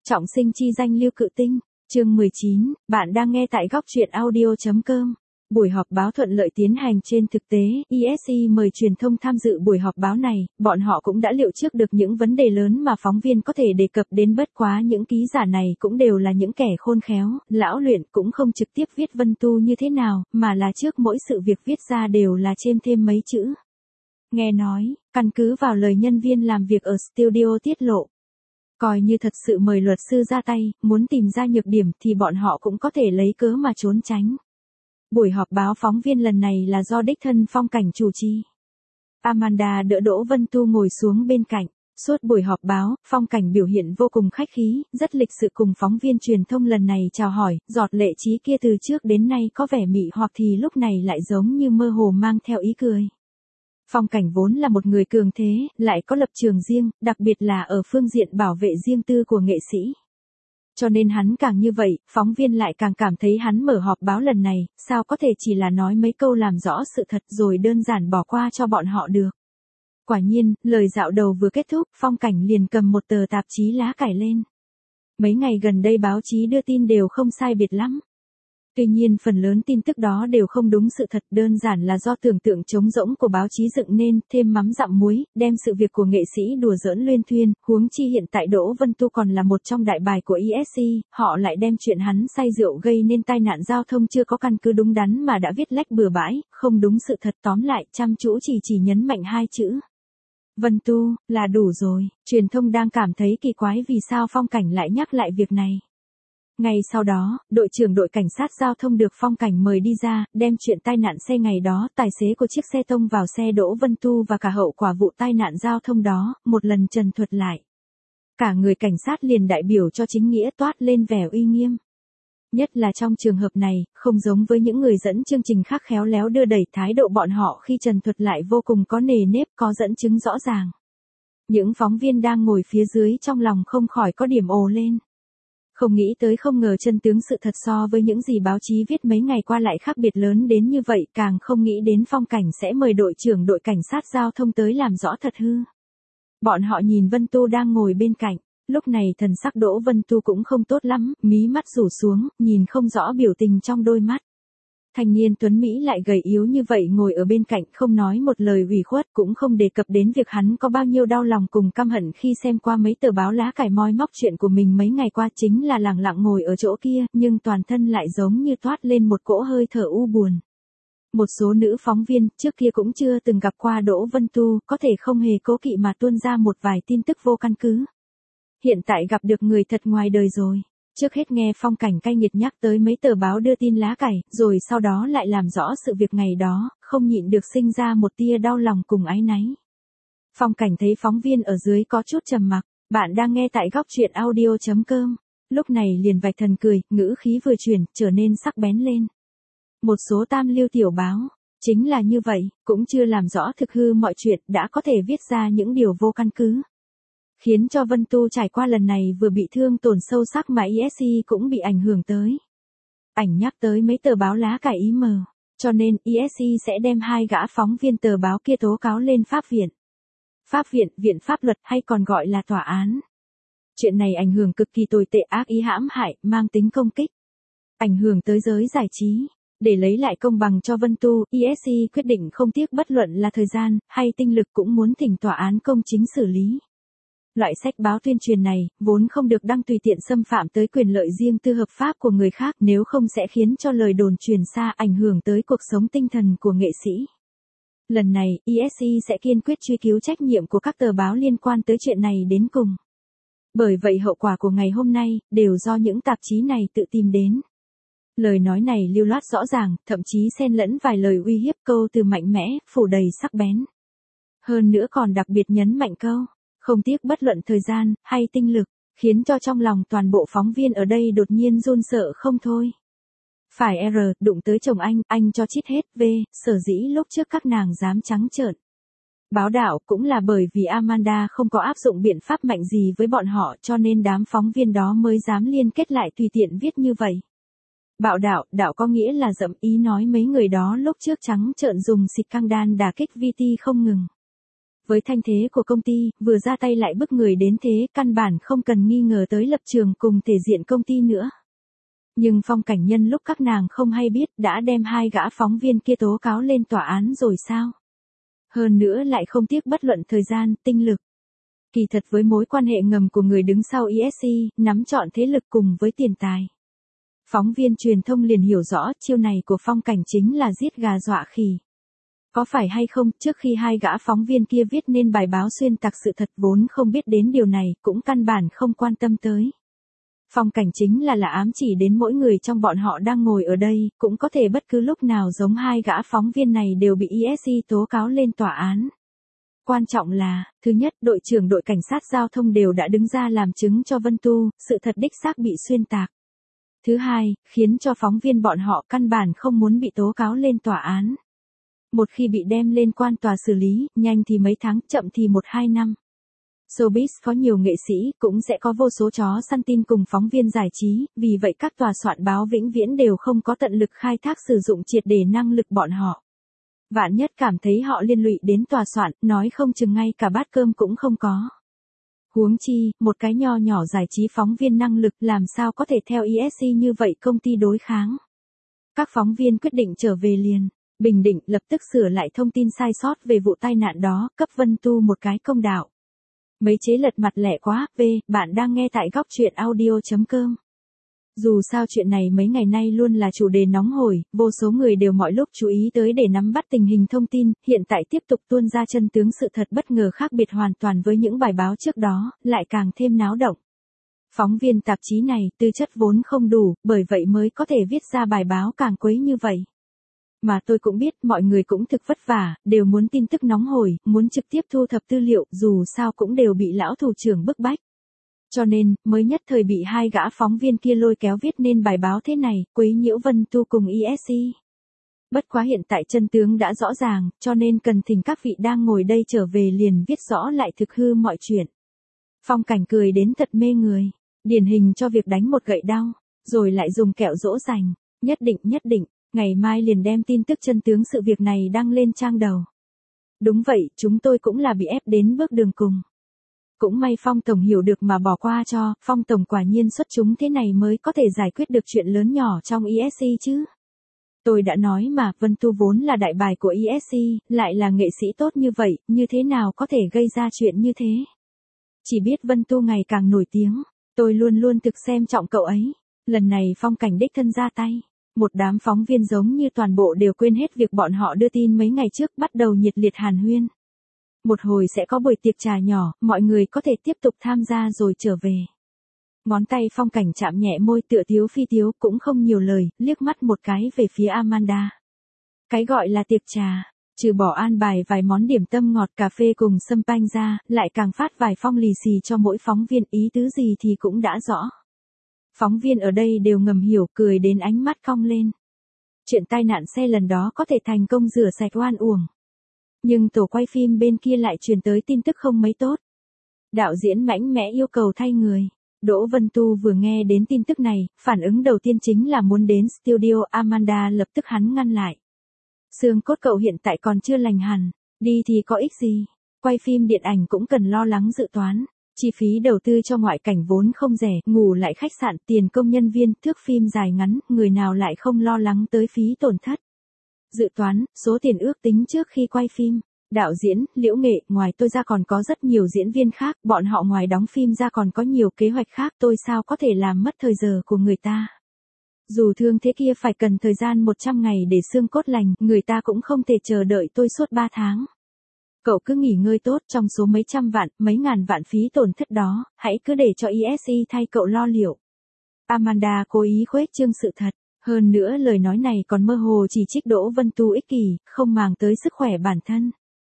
Trọng sinh chi danh Lưu Cự Tinh, chương 19, bạn đang nghe tại góc truyện audio.com. Buổi họp báo thuận lợi tiến hành trên thực tế, ESE mời truyền thông tham dự buổi họp báo này, bọn họ cũng đã liệu trước được những vấn đề lớn mà phóng viên có thể đề cập đến, bất quá những ký giả này cũng đều là những kẻ khôn khéo, lão luyện, cũng không trực tiếp viết Vân Tu như thế nào, mà là trước mỗi sự việc viết ra đều là chêm thêm mấy chữ. Nghe nói, căn cứ vào lời nhân viên làm việc ở studio tiết lộ, coi như thật sự mời luật sư ra tay, muốn tìm ra nhược điểm thì bọn họ cũng có thể lấy cớ mà trốn tránh. Buổi họp báo phóng viên lần này là do đích thân Phong Cảnh chủ trì. Amanda đỡ Đỗ Vân Tu ngồi xuống bên cạnh. Suốt buổi họp báo, Phong Cảnh biểu hiện vô cùng khách khí, rất lịch sự cùng phóng viên truyền thông lần này chào hỏi, giọt lệ trí kia từ trước đến nay có vẻ mị hoặc thì lúc này lại giống như mơ hồ mang theo ý cười. Phong Cảnh vốn là một người cường thế, lại có lập trường riêng, đặc biệt là ở phương diện bảo vệ riêng tư của nghệ sĩ. Cho nên hắn càng như vậy, phóng viên lại càng cảm thấy hắn mở họp báo lần này, sao có thể chỉ là nói mấy câu làm rõ sự thật rồi đơn giản bỏ qua cho bọn họ được. Quả nhiên, lời dạo đầu vừa kết thúc, Phong Cảnh liền cầm một tờ tạp chí lá cải lên. Mấy ngày gần đây báo chí đưa tin đều không sai biệt lắm. Tuy nhiên phần lớn tin tức đó đều không đúng sự thật, đơn giản là do tưởng tượng trống rỗng của báo chí dựng nên, thêm mắm dặm muối, đem sự việc của nghệ sĩ đùa giỡn luyên thuyên, huống chi hiện tại Đỗ Vân Tu còn là một trong đại bài của ESE, họ lại đem chuyện hắn say rượu gây nên tai nạn giao thông chưa có căn cứ đúng đắn mà đã viết lách bừa bãi, không đúng sự thật, tóm lại chăm chú chỉ nhấn mạnh hai chữ. Vân Tu, là đủ rồi, truyền thông đang cảm thấy kỳ quái vì sao Phong Cảnh lại nhắc lại việc này. Ngay sau đó, đội trưởng đội cảnh sát giao thông được Phong Cảnh mời đi ra, đem chuyện tai nạn xe ngày đó, tài xế của chiếc xe tông vào xe Đỗ Vân Tu và cả hậu quả vụ tai nạn giao thông đó, một lần trần thuật lại. Cả người cảnh sát liền đại biểu cho chính nghĩa toát lên vẻ uy nghiêm. Nhất là trong trường hợp này, không giống với những người dẫn chương trình khác khéo léo đưa đẩy, thái độ bọn họ khi trần thuật lại vô cùng có nề nếp, có dẫn chứng rõ ràng. Những phóng viên đang ngồi phía dưới trong lòng không khỏi có điểm ồ lên. Không nghĩ tới không ngờ chân tướng sự thật so với những gì báo chí viết mấy ngày qua lại khác biệt lớn đến như vậy, càng không nghĩ đến Phong Cảnh sẽ mời đội trưởng đội cảnh sát giao thông tới làm rõ thật hư. Bọn họ nhìn Vân Tu đang ngồi bên cạnh, lúc này thần sắc Đỗ Vân Tu cũng không tốt lắm, mí mắt rủ xuống, nhìn không rõ biểu tình trong đôi mắt. Thanh niên tuấn Mỹ lại gầy yếu như vậy ngồi ở bên cạnh không nói một lời ủy khuất, cũng không đề cập đến việc hắn có bao nhiêu đau lòng cùng căm hận khi xem qua mấy tờ báo lá cải moi móc chuyện của mình mấy ngày qua, chính là lẳng lặng ngồi ở chỗ kia, nhưng toàn thân lại giống như toát lên một cỗ hơi thở u buồn. Một số nữ phóng viên trước kia cũng chưa từng gặp qua Đỗ Vân Tu, có thể không hề cố kỵ mà tuôn ra một vài tin tức vô căn cứ. Hiện tại gặp được người thật ngoài đời rồi. Trước hết nghe Phong Cảnh cay nghiệt nhắc tới mấy tờ báo đưa tin lá cải, rồi sau đó lại làm rõ sự việc ngày đó, không nhịn được sinh ra một tia đau lòng cùng áy náy. Phong Cảnh thấy phóng viên ở dưới có chút trầm mặc, bạn đang nghe tại góc truyện audio.com. Lúc này liền vạch thần cười, ngữ khí vừa chuyển, trở nên sắc bén lên. Một số tam lưu tiểu báo, chính là như vậy, cũng chưa làm rõ thực hư mọi chuyện, đã có thể viết ra những điều vô căn cứ. Khiến cho Vân Tu trải qua lần này vừa bị thương tổn sâu sắc mà ESE cũng bị ảnh hưởng tới. Ảnh nhắc tới mấy tờ báo lá cải ý mờ, cho nên ESE sẽ đem hai gã phóng viên tờ báo kia tố cáo lên pháp viện. Pháp viện, viện pháp luật hay còn gọi là tòa án. Chuyện này ảnh hưởng cực kỳ tồi tệ, ác ý hãm hại, mang tính công kích. Ảnh hưởng tới giới giải trí. Để lấy lại công bằng cho Vân Tu, ESE quyết định không tiếc bất luận là thời gian hay tinh lực cũng muốn thỉnh tòa án công chính xử lý. Loại sách báo tuyên truyền này, vốn không được đăng tùy tiện xâm phạm tới quyền lợi riêng tư hợp pháp của người khác, nếu không sẽ khiến cho lời đồn truyền xa, ảnh hưởng tới cuộc sống tinh thần của nghệ sĩ. Lần này, ESE sẽ kiên quyết truy cứu trách nhiệm của các tờ báo liên quan tới chuyện này đến cùng. Bởi vậy hậu quả của ngày hôm nay, đều do những tạp chí này tự tìm đến. Lời nói này lưu loát rõ ràng, thậm chí xen lẫn vài lời uy hiếp, câu từ mạnh mẽ, phủ đầy sắc bén. Hơn nữa còn đặc biệt nhấn mạnh câu, không tiếc bất luận thời gian, hay tinh lực, khiến cho trong lòng toàn bộ phóng viên ở đây đột nhiên run sợ không thôi. Phải R, đụng tới chồng anh cho chít hết, V, sở dĩ lúc trước các nàng dám trắng trợn báo đạo cũng là bởi vì Amanda không có áp dụng biện pháp mạnh gì với bọn họ, cho nên đám phóng viên đó mới dám liên kết lại tùy tiện viết như vậy. Bạo đạo có nghĩa là dậm, ý nói mấy người đó lúc trước trắng trợn dùng xịt căng đan đả kích VT không ngừng. Với thanh thế của công ty, vừa ra tay lại bức người đến thế, căn bản không cần nghi ngờ tới lập trường cùng thể diện công ty nữa. Nhưng Phong Cảnh nhân lúc các nàng không hay biết đã đem hai gã phóng viên kia tố cáo lên tòa án rồi sao? Hơn nữa lại không tiếc bất luận thời gian, tinh lực. Kỳ thật với mối quan hệ ngầm của người đứng sau ESC, nắm trọn thế lực cùng với tiền tài. Phóng viên truyền thông liền hiểu rõ chiêu này của Phong Cảnh chính là giết gà dọa khỉ. Có phải hay không, trước khi hai gã phóng viên kia viết nên bài báo xuyên tạc sự thật vốn không biết đến điều này, cũng căn bản không quan tâm tới. Phong Cảnh chính là ám chỉ đến mỗi người trong bọn họ đang ngồi ở đây, cũng có thể bất cứ lúc nào giống hai gã phóng viên này đều bị ESC tố cáo lên tòa án. Quan trọng là, thứ nhất, đội trưởng đội cảnh sát giao thông đều đã đứng ra làm chứng cho Vân Tu, sự thật đích xác bị xuyên tạc. Thứ hai, khiến cho phóng viên bọn họ căn bản không muốn bị tố cáo lên tòa án. Một khi bị đem lên quan tòa xử lý, nhanh thì mấy tháng, chậm thì 1-2 năm. Showbiz có nhiều nghệ sĩ, cũng sẽ có vô số chó săn tin cùng phóng viên giải trí, vì vậy các tòa soạn báo vĩnh viễn đều không có tận lực khai thác sử dụng triệt để năng lực bọn họ. Vạn nhất cảm thấy họ liên lụy đến tòa soạn, nói không chừng ngay cả bát cơm cũng không có. Huống chi, một cái nho nhỏ giải trí phóng viên năng lực làm sao có thể theo ESC như vậy công ty đối kháng. Các phóng viên quyết định trở về liền. Bình Định lập tức sửa lại thông tin sai sót về vụ tai nạn đó, cấp Vân Tu một cái công đạo. Mấy chế lật mặt lẻ quá, bạn đang nghe tại góc truyện audio.com. Dù sao chuyện này mấy ngày nay luôn là chủ đề nóng hổi, vô số người đều mọi lúc chú ý tới để nắm bắt tình hình thông tin, hiện tại tiếp tục tuôn ra chân tướng sự thật bất ngờ khác biệt hoàn toàn với những bài báo trước đó, lại càng thêm náo động. Phóng viên tạp chí này, tư chất vốn không đủ, bởi vậy mới có thể viết ra bài báo càng quấy như vậy. Mà tôi cũng biết mọi người cũng thực vất vả, đều muốn tin tức nóng hổi, muốn trực tiếp thu thập tư liệu, dù sao cũng đều bị lão thủ trưởng bức bách. Cho nên, mới nhất thời bị hai gã phóng viên kia lôi kéo viết nên bài báo thế này, quấy nhiễu Vân Tu cùng ESC. Bất quá hiện tại chân tướng đã rõ ràng, cho nên cần thỉnh các vị đang ngồi đây trở về liền viết rõ lại thực hư mọi chuyện. Phong Cảnh cười đến thật mê người, điển hình cho việc đánh một gậy đau, rồi lại dùng kẹo dỗ dành, nhất định. Ngày mai liền đem tin tức chân tướng sự việc này đăng lên trang đầu. Đúng vậy, chúng tôi cũng là bị ép đến bước đường cùng. Cũng may Phong Tổng hiểu được mà bỏ qua cho, Phong Tổng quả nhiên xuất chúng thế này mới có thể giải quyết được chuyện lớn nhỏ trong ESC chứ. Tôi đã nói mà, Vân Tu vốn là đại bài của ESC, lại là nghệ sĩ tốt như vậy, như thế nào có thể gây ra chuyện như thế. Chỉ biết Vân Tu ngày càng nổi tiếng, tôi luôn luôn thực xem trọng cậu ấy. Lần này Phong Cảnh đích thân ra tay. Một đám phóng viên giống như toàn bộ đều quên hết việc bọn họ đưa tin mấy ngày trước, bắt đầu nhiệt liệt hàn huyên. Một hồi sẽ có buổi tiệc trà nhỏ, mọi người có thể tiếp tục tham gia rồi trở về. Ngón tay Phong Cảnh chạm nhẹ môi tựa thiếu phi thiếu, cũng không nhiều lời, liếc mắt một cái về phía Amanda. Cái gọi là tiệc trà, trừ bỏ an bài vài món điểm tâm ngọt cà phê cùng sâm panh ra, lại càng phát vài phong lì xì cho mỗi phóng viên, ý tứ gì thì cũng đã rõ. Phóng viên ở đây đều ngầm hiểu, cười đến ánh mắt cong lên. Chuyện tai nạn xe lần đó có thể thành công rửa sạch oan uổng. Nhưng tổ quay phim bên kia lại truyền tới tin tức không mấy tốt. Đạo diễn mạnh mẽ yêu cầu thay người. Đỗ Vân Tu vừa nghe đến tin tức này, phản ứng đầu tiên chính là muốn đến studio. Amanda lập tức hắn ngăn lại. Xương cốt cậu hiện tại còn chưa lành hẳn, đi thì có ích gì. Quay phim điện ảnh cũng cần lo lắng dự toán. Chi phí đầu tư cho ngoại cảnh vốn không rẻ, ngủ lại khách sạn, tiền công nhân viên, thước phim dài ngắn, người nào lại không lo lắng tới phí tổn thất. Dự toán, số tiền ước tính trước khi quay phim. Đạo diễn, Liễu Nghệ, ngoài tôi ra còn có rất nhiều diễn viên khác, bọn họ ngoài đóng phim ra còn có nhiều kế hoạch khác, tôi sao có thể làm mất thời giờ của người ta. Dù thương thế kia phải cần thời gian 100 ngày để xương cốt lành, người ta cũng không thể chờ đợi tôi suốt 3 tháng. Cậu cứ nghỉ ngơi tốt, trong số mấy trăm vạn, mấy ngàn vạn phí tổn thất đó, hãy cứ để cho ESC thay cậu lo liệu. Amanda cố ý khuếch trương sự thật, hơn nữa lời nói này còn mơ hồ chỉ trích Đỗ Vân Tu ích kỷ, không màng tới sức khỏe bản thân.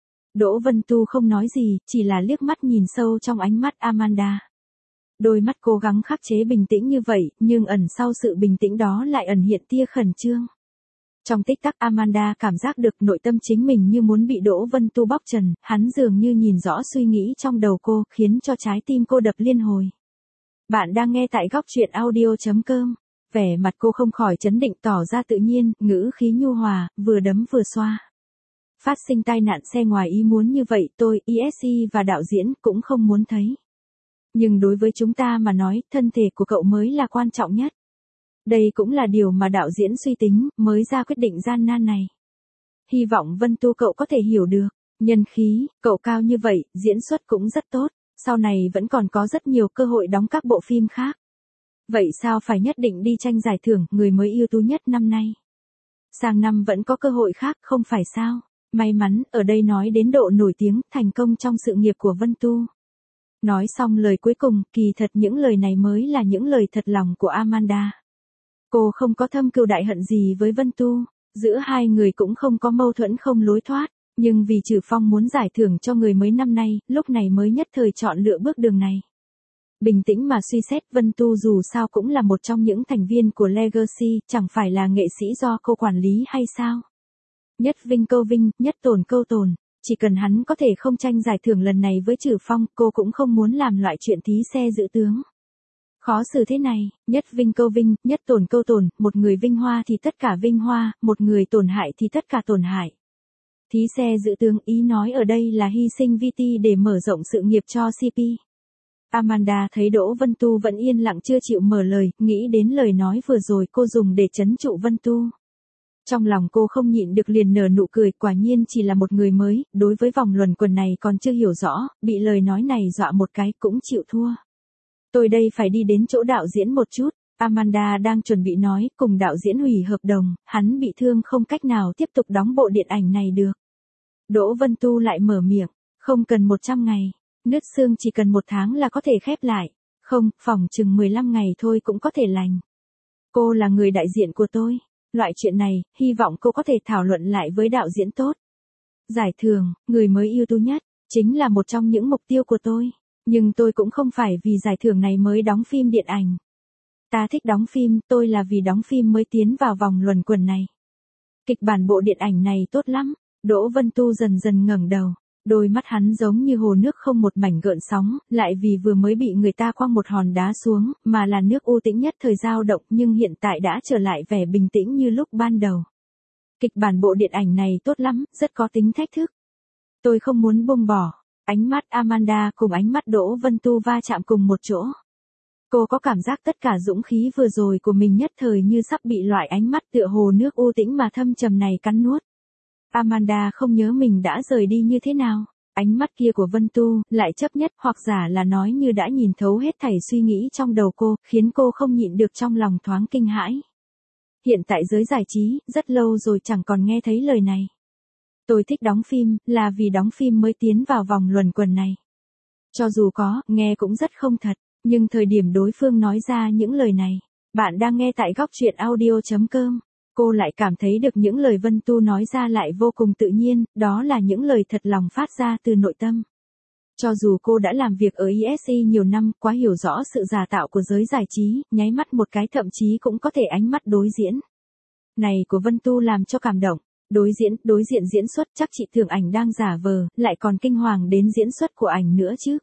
Đỗ Vân Tu không nói gì, chỉ là liếc mắt nhìn sâu trong ánh mắt Amanda. Đôi mắt cố gắng khắc chế bình tĩnh như vậy, nhưng ẩn sau sự bình tĩnh đó lại ẩn hiện tia khẩn trương. Trong tích tắc Amanda cảm giác được nội tâm chính mình như muốn bị Đỗ Vân Tu bóc trần, hắn dường như nhìn rõ suy nghĩ trong đầu cô, khiến cho trái tim cô đập liên hồi. Bạn đang nghe tại góc truyện audio.com. Vẻ mặt cô không khỏi chấn định, tỏ ra tự nhiên, ngữ khí nhu hòa, vừa đấm vừa xoa. phát sinh tai nạn xe ngoài ý muốn như vậy tôi, ESC và đạo diễn cũng không muốn thấy. Nhưng đối với chúng ta mà nói, thân thể của cậu mới là quan trọng nhất. Đây cũng là điều mà đạo diễn suy tính, mới ra quyết định gian nan này. Hy vọng Vân Tu cậu có thể hiểu được. Nhân khí, cậu cao như vậy, diễn xuất cũng rất tốt. Sau này vẫn còn có rất nhiều cơ hội đóng các bộ phim khác. Vậy sao phải nhất định đi tranh giải thưởng người mới ưu tú nhất năm nay? Sang năm vẫn có cơ hội khác không phải sao? May mắn, ở đây nói đến độ nổi tiếng, thành công trong sự nghiệp của Vân Tu. Nói xong lời cuối cùng, kỳ thật những lời này mới là những lời thật lòng của Amanda. Cô không có thâm cừu đại hận gì với Vân Tu, giữa hai người cũng không có mâu thuẫn không lối thoát, nhưng vì Trử Phong muốn giải thưởng cho người mới năm nay, lúc này mới nhất thời chọn lựa bước đường này. Bình tĩnh mà suy xét, Vân Tu dù sao cũng là một trong những thành viên của Legacy, chẳng phải là nghệ sĩ do cô quản lý hay sao? Nhất vinh câu vinh, nhất tổn câu tổn, chỉ cần hắn có thể không tranh giải thưởng lần này với Trử Phong, cô cũng không muốn làm loại chuyện thí xe giữ tướng. Khó xử thế này, nhất vinh câu vinh, nhất tổn câu tổn, một người vinh hoa thì tất cả vinh hoa, một người tổn hại thì tất cả tổn hại. Thí xe giữ tướng ý nói ở đây là hy sinh VT để mở rộng sự nghiệp cho CP. Amanda thấy Đỗ Vân Tu vẫn yên lặng chưa chịu mở lời, nghĩ đến lời nói vừa rồi cô dùng để trấn trụ Vân Tu. Trong lòng cô không nhịn được liền nở nụ cười, quả nhiên chỉ là một người mới, đối với vòng luẩn quẩn này còn chưa hiểu rõ, bị lời nói này dọa một cái cũng chịu thua. Tôi đây phải đi đến chỗ đạo diễn một chút, Amanda đang chuẩn bị nói, cùng đạo diễn hủy hợp đồng, hắn bị thương không cách nào tiếp tục đóng bộ điện ảnh này được. Đỗ Vân Tu lại mở miệng, không cần 100 ngày, nứt xương chỉ cần 1 tháng là có thể khép lại, không, phỏng chừng 15 ngày thôi cũng có thể lành. Cô là người đại diện của tôi, loại chuyện này, hy vọng cô có thể thảo luận lại với đạo diễn tốt. Giải thưởng, người mới ưu tú nhất, chính là một trong những mục tiêu của tôi. Nhưng tôi cũng không phải vì giải thưởng này mới đóng phim điện ảnh. Ta thích đóng phim, tôi là vì đóng phim mới tiến vào vòng luẩn quẩn này. Kịch bản bộ điện ảnh này tốt lắm. Đỗ Vân Tu dần dần ngẩng đầu. Đôi mắt hắn giống như hồ nước không một mảnh gợn sóng, lại vì vừa mới bị người ta quăng một hòn đá xuống, mà là nước u tĩnh nhất thời dao động nhưng hiện tại đã trở lại vẻ bình tĩnh như lúc ban đầu. Kịch bản bộ điện ảnh này tốt lắm, rất có tính thách thức. Tôi không muốn buông bỏ. Ánh mắt Amanda cùng ánh mắt Đỗ Vân Tu va chạm cùng một chỗ. Cô có cảm giác tất cả dũng khí vừa rồi của mình nhất thời như sắp bị loại ánh mắt tựa hồ nước u tĩnh mà thâm trầm này cắn nuốt. Amanda không nhớ mình đã rời đi như thế nào. Ánh mắt kia của Vân Tu lại chấp nhất hoặc giả là nói như đã nhìn thấu hết thảy suy nghĩ trong đầu cô, khiến cô không nhịn được trong lòng thoáng kinh hãi. Hiện tại giới giải trí, rất lâu rồi chẳng còn nghe thấy lời này. Tôi thích đóng phim, là vì đóng phim mới tiến vào vòng luẩn quẩn này. Cho dù có, nghe cũng rất không thật, nhưng thời điểm đối phương nói ra những lời này, bạn đang nghe tại góc truyện audio.com, cô lại cảm thấy được những lời Vân Tu nói ra lại vô cùng tự nhiên, đó là những lời thật lòng phát ra từ nội tâm. Cho dù cô đã làm việc ở ESC nhiều năm, quá hiểu rõ sự giả tạo của giới giải trí, nháy mắt một cái thậm chí cũng có thể ánh mắt đối diễn này của Vân Tu làm cho cảm động. Đối diện diễn xuất chắc chị tưởng ảnh đang giả vờ, lại còn kinh hoàng đến diễn xuất của ảnh nữa chứ,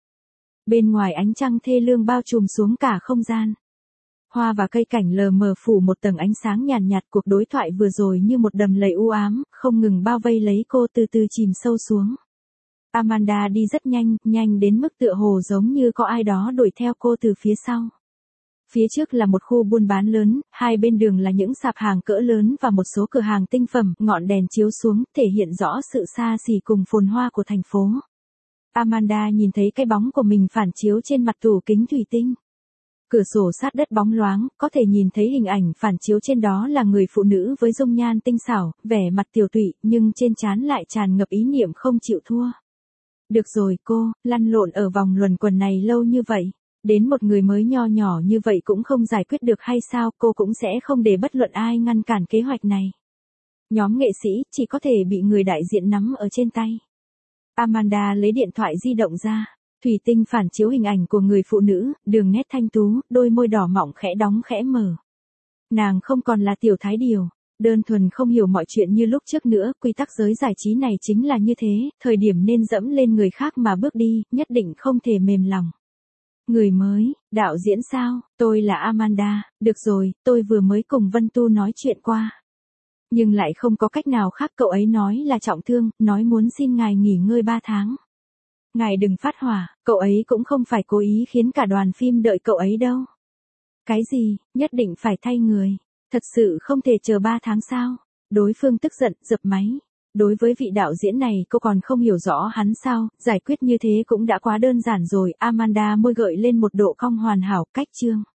Bên ngoài ánh trăng thê lương bao trùm xuống cả không gian. Hoa và cây cảnh lờ mờ phủ một tầng ánh sáng nhàn nhạt, cuộc đối thoại vừa rồi như một đầm lầy u ám, không ngừng bao vây lấy cô từ từ chìm sâu xuống. Amanda đi rất nhanh, nhanh đến mức tựa hồ giống như có ai đó đuổi theo cô từ phía sau. Phía trước là một khu buôn bán lớn, hai bên đường là những sạp hàng cỡ lớn và một số cửa hàng tinh phẩm, ngọn đèn chiếu xuống, thể hiện rõ sự xa xỉ cùng phồn hoa của thành phố. Amanda nhìn thấy cái bóng của mình phản chiếu trên mặt tủ kính thủy tinh. Cửa sổ sát đất bóng loáng, có thể nhìn thấy hình ảnh phản chiếu trên đó là người phụ nữ với dung nhan tinh xảo, vẻ mặt tiều tụy, nhưng trên trán lại tràn ngập ý niệm không chịu thua. Được rồi cô, lăn lộn ở vòng luẩn quẩn này lâu như vậy. Đến một người mới nho nhỏ như vậy cũng không giải quyết được hay sao, cô cũng sẽ không để bất luận ai ngăn cản kế hoạch này. Nhóm nghệ sĩ chỉ có thể bị người đại diện nắm ở trên tay. Amanda lấy điện thoại di động ra, thủy tinh phản chiếu hình ảnh của người phụ nữ, đường nét thanh tú, đôi môi đỏ mọng khẽ đóng khẽ mở. Nàng không còn là tiểu thái điều, đơn thuần không hiểu mọi chuyện như lúc trước nữa, quy tắc giới giải trí này chính là như thế, thời điểm nên dẫm lên người khác mà bước đi, nhất định không thể mềm lòng. Người mới, đạo diễn sao, tôi là Amanda, được rồi, tôi vừa mới cùng Vân Tu nói chuyện qua. Nhưng lại không có cách nào khác, cậu ấy nói là trọng thương, nói muốn xin ngài nghỉ ngơi 3 tháng. Ngài đừng phát hỏa, cậu ấy cũng không phải cố ý khiến cả đoàn phim đợi cậu ấy đâu. Cái gì, nhất định phải thay người, thật sự không thể chờ 3 tháng sao? Đối phương tức giận, dập máy. Đối với vị đạo diễn này cô còn không hiểu rõ hắn sao, giải quyết như thế cũng đã quá đơn giản rồi. Amanda môi gợi lên một độ cong hoàn hảo, cách chương.